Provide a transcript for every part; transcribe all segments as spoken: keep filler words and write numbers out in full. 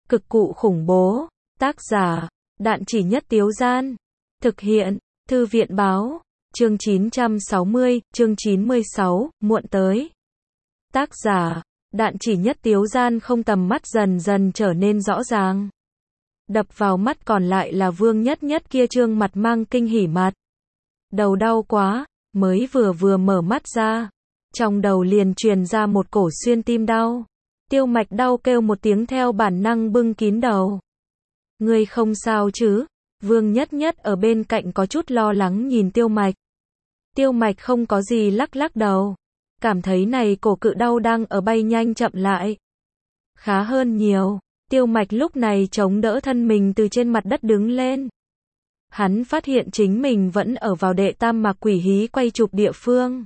Cực cụ khủng bố. Tác giả, Đạn Chỉ Nhất Tiếu Gian. Thực hiện, Thư viện báo. Chương chín trăm sáu mươi, chương chín mươi sáu, muộn tới. Tác giả, Đạn Chỉ Nhất Tiếu Gian. Không, tầm mắt dần dần trở nên rõ ràng. Đập vào mắt còn lại là Vương Nhất Nhất kia trương mặt mang kinh hỉ mặt. Đầu đau quá, mới vừa vừa mở mắt ra. Trong đầu liền truyền ra một cổ xuyên tim đau. Tiêu Mạch đau kêu một tiếng theo bản năng bưng kín đầu. Ngươi không sao chứ? Vương Nhất Nhất ở bên cạnh có chút lo lắng nhìn Tiêu Mạch. Tiêu Mạch không có gì, lắc lắc đầu. Cảm thấy này cổ cự đau đang ở bay nhanh chậm lại. Khá hơn nhiều. Tiêu Mạch lúc này chống đỡ thân mình từ trên mặt đất đứng lên. Hắn phát hiện chính mình vẫn ở vào đệ tam mạc quỷ hí quay chụp địa phương.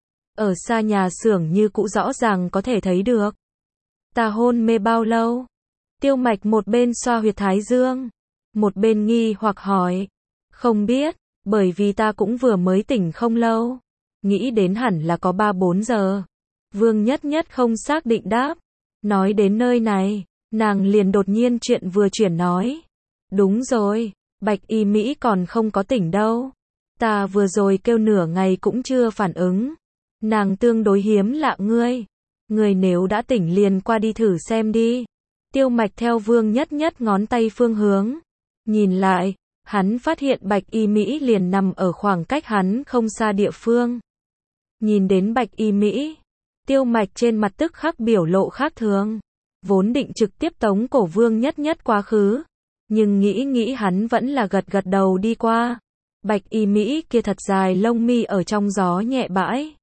Ở xa nhà xưởng như cũ rõ ràng có thể thấy được. Ta hôn mê bao lâu? Tiêu Mạch một bên xoa huyệt thái dương, một bên nghi hoặc hỏi. Không biết, bởi vì ta cũng vừa mới tỉnh không lâu. Nghĩ đến hẳn là có ba bốn giờ. Vương Nhất Nhất không xác định đáp. Nói đến nơi này, nàng liền đột nhiên chuyện vừa chuyển nói. Đúng rồi, Bạch Y Mỹ còn không có tỉnh đâu. Ta vừa rồi kêu nửa ngày cũng chưa phản ứng. Nàng tương đối hiếm lạ ngươi. Ngươi nếu đã tỉnh liền qua đi thử xem đi. Tiêu Mạch theo Vương Nhất Nhất ngón tay phương hướng. Nhìn lại, hắn phát hiện Bạch Y Mỹ liền nằm ở khoảng cách hắn không xa địa phương. Nhìn đến Bạch Y Mỹ, Tiêu Mạch trên mặt tức khắc biểu lộ khác thường. Vốn định trực tiếp tống cổ Vương Nhất Nhất quá khứ. Nhưng nghĩ nghĩ hắn vẫn là gật gật đầu đi qua. Bạch Y Mỹ kia thật dài lông mi ở trong gió nhẹ bãi.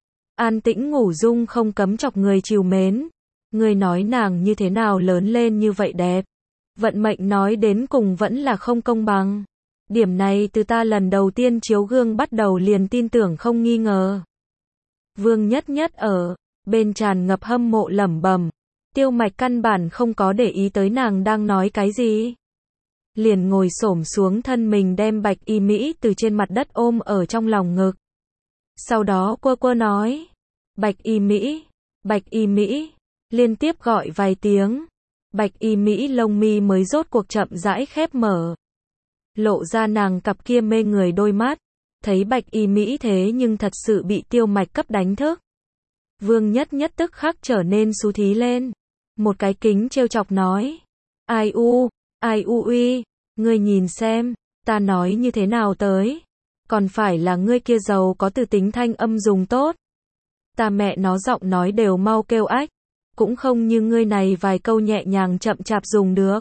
An tĩnh ngủ dung không cấm chọc người trìu mến. Người nói nàng như thế nào lớn lên như vậy đẹp. Vận mệnh nói đến cùng vẫn là không công bằng. Điểm này từ ta lần đầu tiên chiếu gương bắt đầu liền tin tưởng không nghi ngờ. Vương Nhất Nhất ở bên tràn ngập hâm mộ lẩm bẩm. Tiêu Mạch căn bản không có để ý tới nàng đang nói cái gì. Liền ngồi xổm xuống thân mình đem Bạch Y Mỹ từ trên mặt đất ôm ở trong lòng ngực. Sau đó quơ quơ nói. Bạch Y Mỹ, Bạch Y Mỹ, liên tiếp gọi vài tiếng. Bạch Y Mỹ lông mi mới rốt cuộc chậm rãi khép mở. Lộ ra nàng cặp kia mê người đôi mắt. Thấy Bạch Y Mỹ thế nhưng thật sự bị Tiêu Mạch cấp đánh thức. Vương Nhất Nhất tức khắc trở nên xú thí lên. Một cái kính trêu chọc nói. Ai u, ai u uy, ngươi nhìn xem, ta nói như thế nào tới. Còn phải là ngươi kia giàu có từ tính thanh âm dùng tốt. Ta mẹ nó giọng nói đều mau kêu ách. Cũng không như ngươi này vài câu nhẹ nhàng chậm chạp dùng được.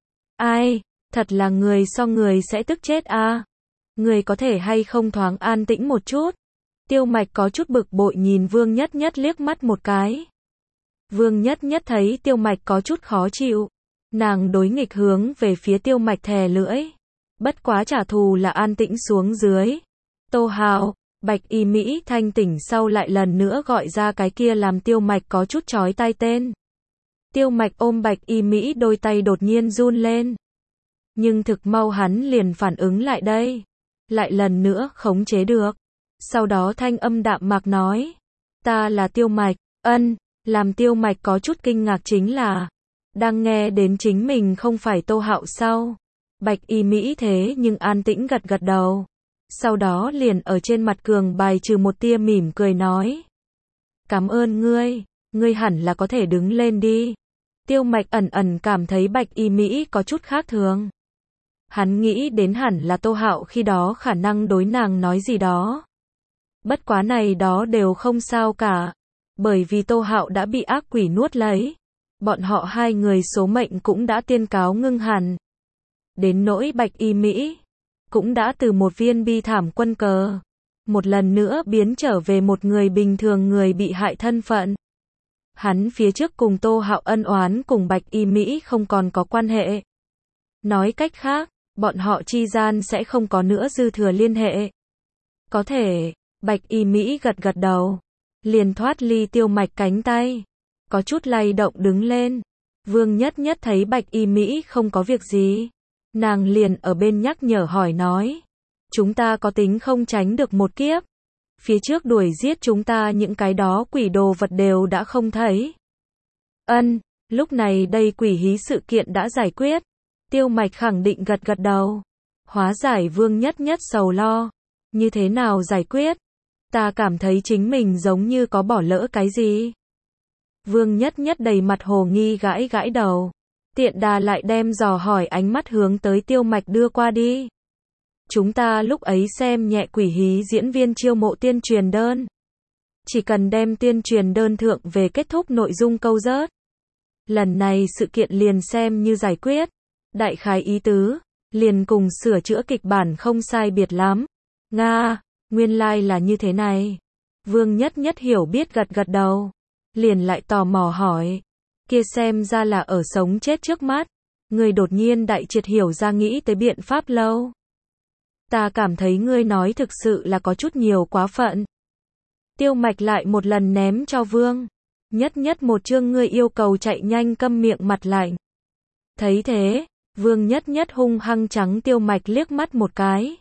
Ai, thật là người so người sẽ tức chết a. À. Người có thể hay không thoáng an tĩnh một chút. Tiêu Mạch có chút bực bội nhìn Vương Nhất Nhất liếc mắt một cái. Vương Nhất Nhất thấy Tiêu Mạch có chút khó chịu. Nàng đối nghịch hướng về phía Tiêu Mạch thè lưỡi. Bất quá trả thù là an tĩnh xuống dưới. Tô Hạo, Bạch Y Mỹ thanh tỉnh sau lại lần nữa gọi ra cái kia làm Tiêu Mạch có chút chói tai tên. Tiêu Mạch ôm Bạch Y Mỹ đôi tay đột nhiên run lên. Nhưng thực mau hắn liền phản ứng lại đây. Lại lần nữa khống chế được. Sau đó thanh âm đạm mạc nói. Ta là Tiêu Mạch, ân, làm Tiêu Mạch có chút kinh ngạc chính là. Đang nghe đến chính mình không phải Tô Hạo sau. Bạch Y Mỹ thế nhưng an tĩnh gật gật đầu. Sau đó liền ở trên mặt cường bài trừ một tia mỉm cười nói. Cảm ơn ngươi, ngươi hẳn là có thể đứng lên đi. Tiêu Mạch ẩn ẩn cảm thấy Bạch Y Mỹ có chút khác thường. Hắn nghĩ đến hẳn là Tô Hạo khi đó khả năng đối nàng nói gì đó. Bất quá này đó đều không sao cả. Bởi vì Tô Hạo đã bị ác quỷ nuốt lấy. Bọn họ hai người số mệnh cũng đã tiên cáo ngưng hẳn. Đến nỗi Bạch Y Mỹ cũng đã từ một viên bi thảm quân cờ, một lần nữa biến trở về một người bình thường người bị hại thân phận. Hắn phía trước cùng Tô Hạo ân oán cùng Bạch Y Mỹ không còn có quan hệ. Nói cách khác, bọn họ chi gian sẽ không có nữa dư thừa liên hệ. Có thể, Bạch Y Mỹ gật gật đầu, liền thoát ly Tiêu Mạch cánh tay, có chút lay động đứng lên. Vương Nhất Nhất thấy Bạch Y Mỹ không có việc gì. Nàng liền ở bên nhắc nhở hỏi nói. Chúng ta có tính không tránh được một kiếp. Phía trước đuổi giết chúng ta những cái đó quỷ đồ vật đều đã không thấy. Ân, Lúc này đây quỷ hí sự kiện đã giải quyết. Tiêu Mạch khẳng định gật gật đầu. Hóa giải Vương Nhất Nhất sầu lo. Như thế nào giải quyết? Ta cảm thấy chính mình giống như có bỏ lỡ cái gì. Vương Nhất Nhất đầy mặt hồ nghi gãi gãi đầu. Tiện đà lại đem dò hỏi ánh mắt hướng tới Tiêu Mạch đưa qua đi. Chúng ta lúc ấy xem nhẹ quỷ hí diễn viên chiêu mộ tuyên truyền đơn. Chỉ cần đem tuyên truyền đơn thượng về kết thúc nội dung câu rớt. Lần này sự kiện liền xem như giải quyết. Đại khái ý tứ, liền cùng sửa chữa kịch bản không sai biệt lắm. Nga, nguyên lai like là như thế này. Vương Nhất Nhất hiểu biết gật gật đầu. Liền lại tò mò hỏi. Kia xem ra là ở sống chết trước mắt. Người đột nhiên đại triệt hiểu ra nghĩ tới biện pháp lâu. Ta cảm thấy ngươi nói thực sự là có chút nhiều quá phận. Tiêu Mạch lại một lần ném cho Vương Nhất Nhất một chương ngươi yêu cầu chạy nhanh câm miệng mặt lạnh. Thấy thế, Vương Nhất Nhất hung hăng trắng Tiêu Mạch liếc mắt một cái.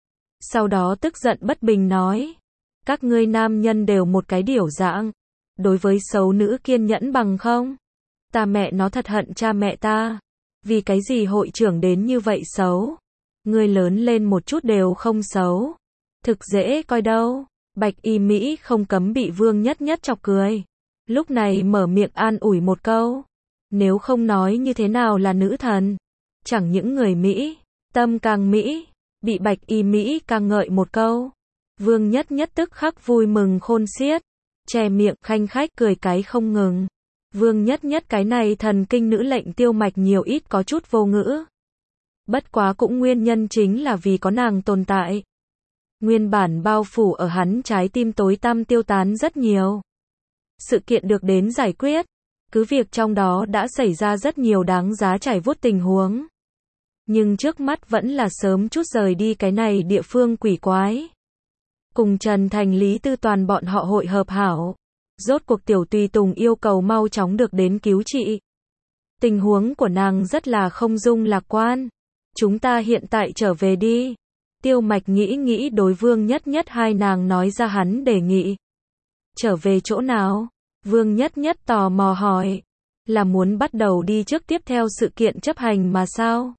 Sau đó tức giận bất bình nói. Các ngươi nam nhân đều một cái điểu dạng. Đối với xấu nữ kiên nhẫn bằng không? Ta mẹ nó thật hận cha mẹ ta. Vì cái gì hội trưởng đến như vậy xấu? Ngươi lớn lên một chút đều không xấu. Thực dễ coi đâu. Bạch Y Mỹ không cấm bị Vương Nhất Nhất chọc cười. Lúc này mở miệng an ủi một câu. Nếu không nói như thế nào là nữ thần. Chẳng những người Mỹ, tâm càng Mỹ, bị Bạch Y Mỹ càng ngợi một câu. Vương Nhất Nhất tức khắc vui mừng khôn xiết. Che miệng khanh khách cười cái không ngừng. Vương Nhất Nhất cái này thần kinh nữ lệnh Tiêu Mạch nhiều ít có chút vô ngữ. Bất quá cũng nguyên nhân chính là vì có nàng tồn tại. Nguyên bản bao phủ ở hắn trái tim tối tăm tiêu tán rất nhiều. Sự kiện được đến giải quyết. Cứ việc trong đó đã xảy ra rất nhiều đáng giá trải vuốt tình huống. Nhưng trước mắt vẫn là sớm chút rời đi cái này địa phương quỷ quái. Cùng Trần Thành Lý Tư Toàn bọn họ hội hợp hảo. Rốt cuộc Tiểu Tùy Tùng yêu cầu mau chóng được đến cứu trị. Tình huống của nàng rất là không dung lạc quan. Chúng ta hiện tại trở về đi. Tiêu Mạch nghĩ nghĩ đối Vương Nhất Nhất hai nàng nói ra hắn đề nghị. Trở về chỗ nào? Vương Nhất Nhất tò mò hỏi. Là muốn bắt đầu đi trước tiếp theo sự kiện chấp hành mà sao?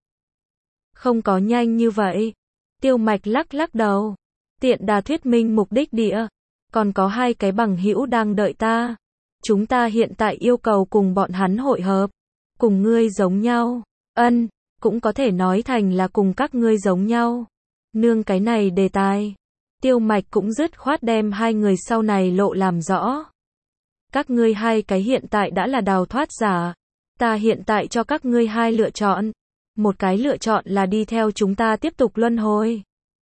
Không có nhanh như vậy. Tiêu Mạch lắc lắc đầu. Tiện đà thuyết minh mục đích địa. Còn có hai cái bằng hữu đang đợi ta. Chúng ta hiện tại yêu cầu cùng bọn hắn hội hợp. Cùng ngươi giống nhau. Ân, cũng có thể nói thành là cùng các ngươi giống nhau. Nương cái này đề tài. Tiêu Mạch cũng dứt khoát đem hai người sau này lộ làm rõ. Các ngươi hai cái hiện tại đã là đào thoát giả. Ta hiện tại cho các ngươi hai lựa chọn. Một cái lựa chọn là đi theo chúng ta tiếp tục luân hồi.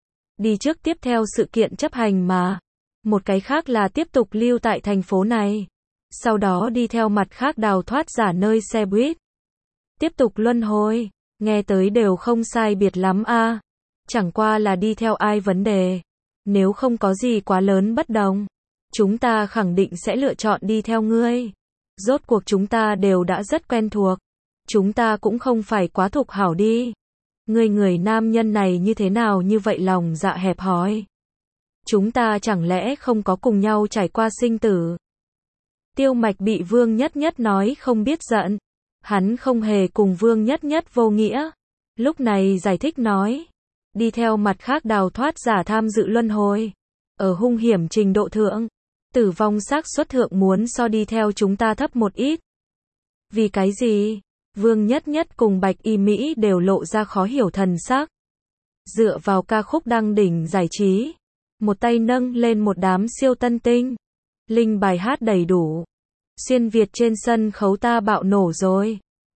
Đi trước tiếp theo sự kiện chấp hành mà. Một cái khác là tiếp tục lưu tại thành phố này. Sau đó đi theo mặt khác đào thoát giả nơi xe buýt. Tiếp tục luân hồi. Nghe tới đều không sai biệt lắm a. Chẳng qua là đi theo ai vấn đề. Nếu không có gì quá lớn bất đồng. Chúng ta khẳng định sẽ lựa chọn đi theo ngươi. Rốt cuộc chúng ta đều đã rất quen thuộc. Chúng ta cũng không phải quá thuộc hảo đi. Ngươi người nam nhân này như thế nào như vậy lòng dạ hẹp hòi. Chúng ta chẳng lẽ không có cùng nhau trải qua sinh tử. Tiêu Mạch bị Vương Nhất Nhất nói không biết giận. Hắn không hề cùng Vương Nhất Nhất vô nghĩa. Lúc này giải thích nói. Đi theo mặt khác đào thoát giả tham dự luân hồi. Ở hung hiểm trình độ thượng. Tử vong xác suất thượng muốn so đi theo chúng ta thấp một ít. Vì cái gì? Vương Nhất Nhất cùng Bạch Y Mỹ đều lộ ra khó hiểu thần sắc. Dựa vào ca khúc đăng đỉnh giải trí. Một tay nâng lên một đám siêu tân tinh. Linh bài hát đầy đủ. Xuyên Việt trên sân khấu ta bạo nổ rồi.